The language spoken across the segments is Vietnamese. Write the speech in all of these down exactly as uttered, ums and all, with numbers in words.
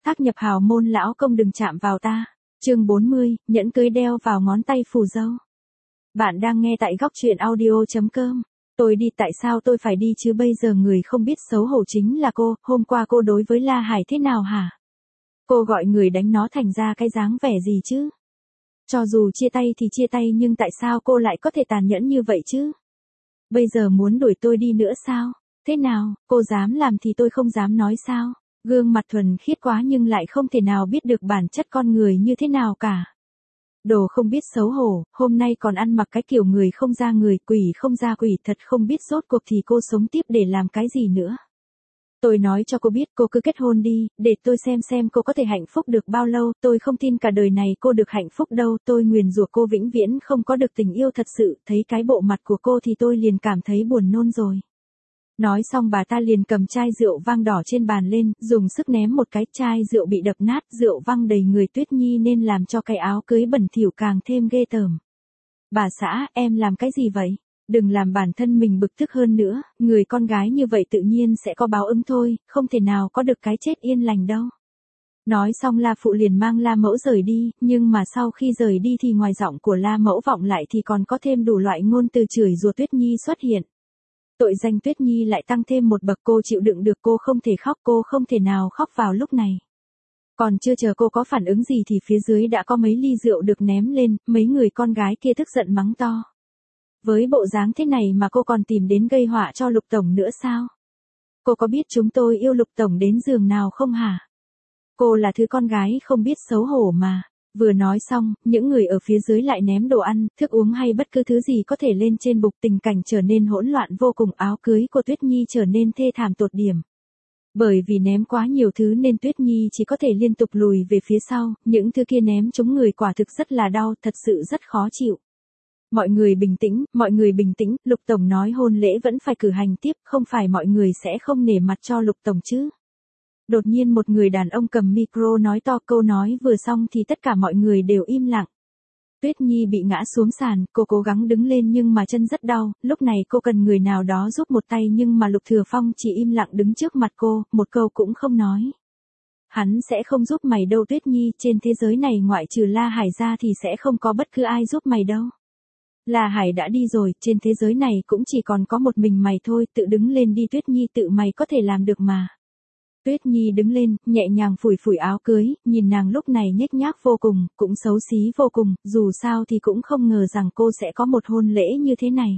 Thác nhập hào môn lão công đừng chạm vào ta. Chương bốn mươi, nhẫn cưới đeo vào ngón tay phù dâu. Bạn đang nghe tại góc truyện audio chấm com. Tôi đi, tại sao tôi phải đi chứ, bây giờ người không biết xấu hổ chính là cô, hôm qua cô đối với La Hải thế nào hả? Cô gọi người đánh nó thành ra cái dáng vẻ gì chứ? Cho dù chia tay thì chia tay, nhưng tại sao cô lại có thể tàn nhẫn như vậy chứ? Bây giờ muốn đuổi tôi đi nữa sao? Thế nào, cô dám làm thì tôi không dám nói sao? Gương mặt thuần khiết quá nhưng lại không thể nào biết được bản chất con người như thế nào cả. Đồ không biết xấu hổ, hôm nay còn ăn mặc cái kiểu người không ra người, quỷ không ra quỷ, thật không biết rốt cuộc thì cô sống tiếp để làm cái gì nữa. Tôi nói cho cô biết, cô cứ kết hôn đi, để tôi xem xem cô có thể hạnh phúc được bao lâu, tôi không tin cả đời này cô được hạnh phúc đâu, tôi nguyền rủa cô vĩnh viễn không có được tình yêu thật sự, thấy cái bộ mặt của cô thì tôi liền cảm thấy buồn nôn rồi. Nói xong bà ta liền cầm chai rượu vang đỏ trên bàn lên, dùng sức ném một cái, chai rượu bị đập nát, rượu văng đầy người Tuyết Nhi nên làm cho cái áo cưới bẩn thỉu càng thêm ghê tởm. Bà xã, em làm cái gì vậy? Đừng làm bản thân mình bực tức hơn nữa, người con gái như vậy tự nhiên sẽ có báo ứng thôi, không thể nào có được cái chết yên lành đâu. Nói xong La Phụ liền mang La Mẫu rời đi, nhưng mà sau khi rời đi thì ngoài giọng của La Mẫu vọng lại thì còn có thêm đủ loại ngôn từ chửi rủa Tuyết Nhi xuất hiện. Tội danh Tuyết Nhi lại tăng thêm một bậc, cô chịu đựng được, cô không thể khóc, cô không thể nào khóc vào lúc này. Còn chưa chờ cô có phản ứng gì thì phía dưới đã có mấy ly rượu được ném lên, mấy người con gái kia tức giận mắng to. Với bộ dáng thế này mà cô còn tìm đến gây họa cho Lục Tổng nữa sao? Cô có biết chúng tôi yêu Lục Tổng đến giường nào không hả? Cô là thứ con gái không biết xấu hổ mà. Vừa nói xong, những người ở phía dưới lại ném đồ ăn, thức uống hay bất cứ thứ gì có thể lên trên bục, tình cảnh trở nên hỗn loạn vô cùng, áo cưới của Tuyết Nhi trở nên thê thảm tột điểm. Bởi vì ném quá nhiều thứ nên Tuyết Nhi chỉ có thể liên tục lùi về phía sau, những thứ kia ném trúng người quả thực rất là đau, thật sự rất khó chịu. Mọi người bình tĩnh, mọi người bình tĩnh, Lục Tổng nói hôn lễ vẫn phải cử hành tiếp, không phải mọi người sẽ không nể mặt cho Lục Tổng chứ. Đột nhiên một người đàn ông cầm micro nói to, câu nói vừa xong thì tất cả mọi người đều im lặng. Tuyết Nhi bị ngã xuống sàn, cô cố gắng đứng lên nhưng mà chân rất đau, lúc này cô cần người nào đó giúp một tay nhưng mà Lục Thừa Phong chỉ im lặng đứng trước mặt cô, một câu cũng không nói. Hắn sẽ không giúp mày đâu Tuyết Nhi, trên thế giới này ngoại trừ La Hải ra thì sẽ không có bất cứ ai giúp mày đâu. La Hải đã đi rồi, trên thế giới này cũng chỉ còn có một mình mày thôi, tự đứng lên đi Tuyết Nhi, tự mày có thể làm được mà. Tuyết Nhi đứng lên, nhẹ nhàng phủi phủi áo cưới, nhìn nàng lúc này nhếch nhác vô cùng, cũng xấu xí vô cùng, dù sao thì cũng không ngờ rằng cô sẽ có một hôn lễ như thế này.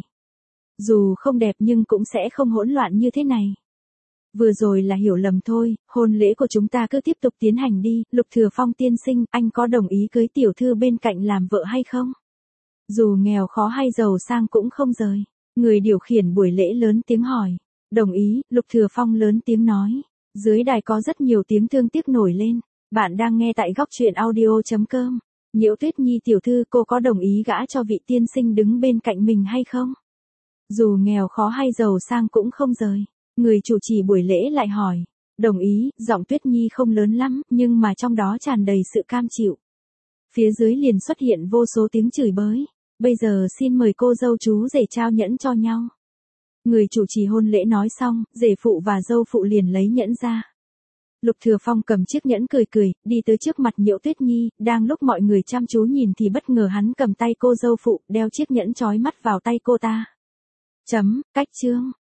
Dù không đẹp nhưng cũng sẽ không hỗn loạn như thế này. Vừa rồi là hiểu lầm thôi, hôn lễ của chúng ta cứ tiếp tục tiến hành đi, Lục Thừa Phong tiên sinh, anh có đồng ý cưới tiểu thư bên cạnh làm vợ hay không? Dù nghèo khó hay giàu sang cũng không rời. Người điều khiển buổi lễ lớn tiếng hỏi. Đồng ý, Lục Thừa Phong lớn tiếng nói. Dưới đài có rất nhiều tiếng thương tiếc nổi lên. Bạn đang nghe tại góc truyện audio chấm com. Nhiễu Tuyết Nhi tiểu thư, cô có đồng ý gả cho vị tiên sinh đứng bên cạnh mình hay không? Dù nghèo khó hay giàu sang cũng không rời. Người chủ trì buổi lễ lại hỏi. Đồng ý, giọng Tuyết Nhi không lớn lắm, nhưng mà trong đó tràn đầy sự cam chịu. Phía dưới liền xuất hiện vô số tiếng chửi bới. Bây giờ xin mời cô dâu chú rể trao nhẫn cho nhau. Người chủ trì hôn lễ nói xong, rể phụ và dâu phụ liền lấy nhẫn ra. Lục Thừa Phong cầm chiếc nhẫn cười cười, đi tới trước mặt Nhiễu Tuyết Nhi, đang lúc mọi người chăm chú nhìn thì bất ngờ hắn cầm tay cô dâu phụ, đeo chiếc nhẫn chói mắt vào tay cô ta. Chấm, cách chương.